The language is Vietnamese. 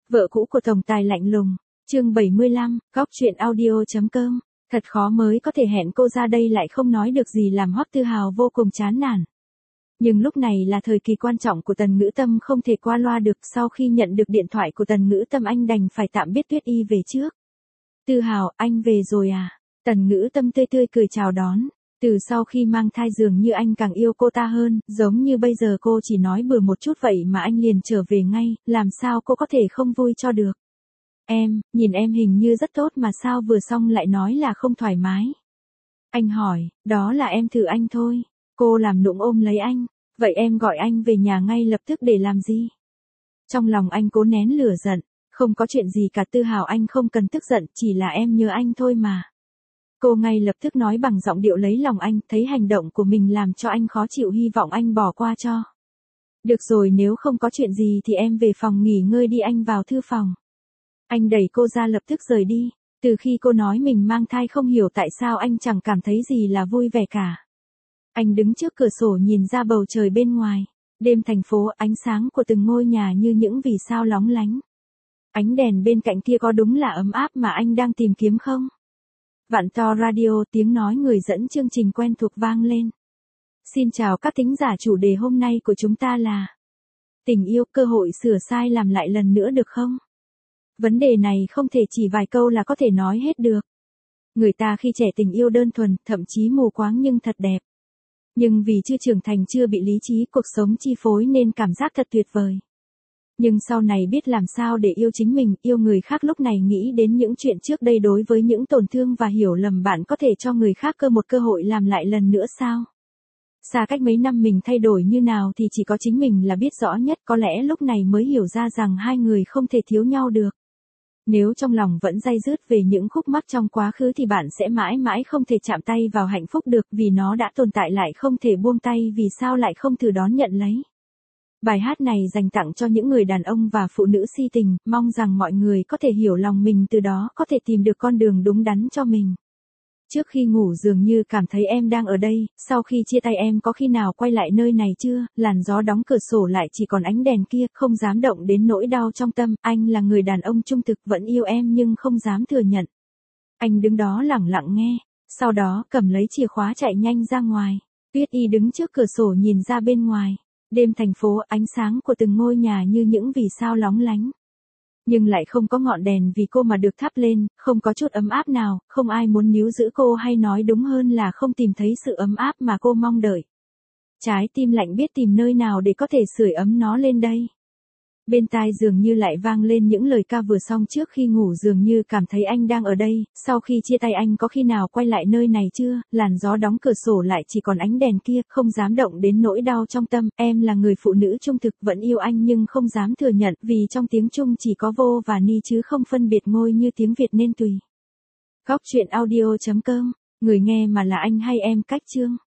Vợ cũ của tổng tài lạnh lùng, chương 75, góc truyện audio.com. Thật khó mới có thể hẹn cô ra đây lại không nói được gì làm Hoắc Tư Hào vô cùng chán nản. Nhưng lúc này là thời kỳ quan trọng của Tần Ngữ Tâm không thể qua loa được, sau khi nhận được điện thoại của Tần Ngữ Tâm anh đành phải tạm biệt Tuyết Y về trước. Tư Hào, anh về rồi à? Tần Ngữ Tâm tươi tươi cười chào đón. Từ sau khi mang thai dường như anh càng yêu cô ta hơn, giống như bây giờ cô chỉ nói bừa một chút vậy mà anh liền trở về ngay, làm sao cô có thể không vui cho được. Em, nhìn em hình như rất tốt mà sao vừa xong lại nói là không thoải mái. Anh hỏi, đó là em thử anh thôi. Cô làm nũng ôm lấy anh, vậy em gọi anh về nhà ngay lập tức để làm gì? Trong lòng anh cố nén lửa giận, không có chuyện gì cả Tư Hào, anh không cần tức giận, chỉ là em nhớ anh thôi mà. Cô ngay lập tức nói bằng giọng điệu lấy lòng anh, thấy hành động của mình làm cho anh khó chịu, hy vọng anh bỏ qua cho. Được rồi, nếu không có chuyện gì thì em về phòng nghỉ ngơi đi, anh vào thư phòng. Anh đẩy cô ra lập tức rời đi. Từ khi cô nói mình mang thai không hiểu tại sao anh chẳng cảm thấy gì là vui vẻ cả. Anh đứng trước cửa sổ nhìn ra bầu trời bên ngoài. Đêm thành phố, ánh sáng của từng ngôi nhà như những vì sao lóng lánh. Ánh đèn bên cạnh kia có đúng là ấm áp mà anh đang tìm kiếm không? Vạn To Radio, tiếng nói người dẫn chương trình quen thuộc vang lên. Xin chào các thính giả, chủ đề hôm nay của chúng ta là tình yêu, cơ hội sửa sai làm lại lần nữa được không? Vấn đề này không thể chỉ vài câu là có thể nói hết được. Người ta khi trẻ tình yêu đơn thuần, thậm chí mù quáng nhưng thật đẹp. Nhưng vì chưa trưởng thành, chưa bị lý trí cuộc sống chi phối nên cảm giác thật tuyệt vời. Nhưng sau này biết làm sao để yêu chính mình, yêu người khác, lúc này nghĩ đến những chuyện trước đây, đối với những tổn thương và hiểu lầm, bạn có thể cho người khác một cơ hội làm lại lần nữa sao? Xa cách mấy năm mình thay đổi như nào thì chỉ có chính mình là biết rõ nhất, có lẽ lúc này mới hiểu ra rằng hai người không thể thiếu nhau được. Nếu trong lòng vẫn day dứt về những khúc mắc trong quá khứ thì bạn sẽ mãi mãi không thể chạm tay vào hạnh phúc được, vì nó đã tồn tại lại không thể buông tay, vì sao lại không thử đón nhận lấy. Bài hát này dành tặng cho những người đàn ông và phụ nữ si tình, mong rằng mọi người có thể hiểu lòng mình, từ đó có thể tìm được con đường đúng đắn cho mình. Trước khi ngủ dường như cảm thấy em đang ở đây, sau khi chia tay em có khi nào quay lại nơi này chưa? Làn gió đóng cửa sổ lại chỉ còn ánh đèn kia, không dám động đến nỗi đau trong tâm. Anh là người đàn ông trung thực, vẫn yêu em nhưng không dám thừa nhận. Anh đứng đó lẳng lặng nghe, sau đó cầm lấy chìa khóa chạy nhanh ra ngoài. Tuyết Y đứng trước cửa sổ nhìn ra bên ngoài. Đêm thành phố, ánh sáng của từng ngôi nhà như những vì sao lóng lánh. Nhưng lại không có ngọn đèn vì cô mà được thắp lên, không có chút ấm áp nào, không ai muốn níu giữ cô, hay nói đúng hơn là không tìm thấy sự ấm áp mà cô mong đợi. Trái tim lạnh biết tìm nơi nào để có thể sưởi ấm nó lên đây. Bên tai dường như lại vang lên những lời ca vừa xong trước khi ngủ, dường như cảm thấy anh đang ở đây, sau khi chia tay anh có khi nào quay lại nơi này chưa? Làn gió đóng cửa sổ lại chỉ còn ánh đèn kia, không dám động đến nỗi đau trong tâm. Em là người phụ nữ trung thực, vẫn yêu anh nhưng không dám thừa nhận, vì trong tiếng Trung chỉ có vô và ni chứ không phân biệt ngôi như tiếng Việt nên tùy. Góc truyện audio.com, người nghe mà là anh hay em, cách chương.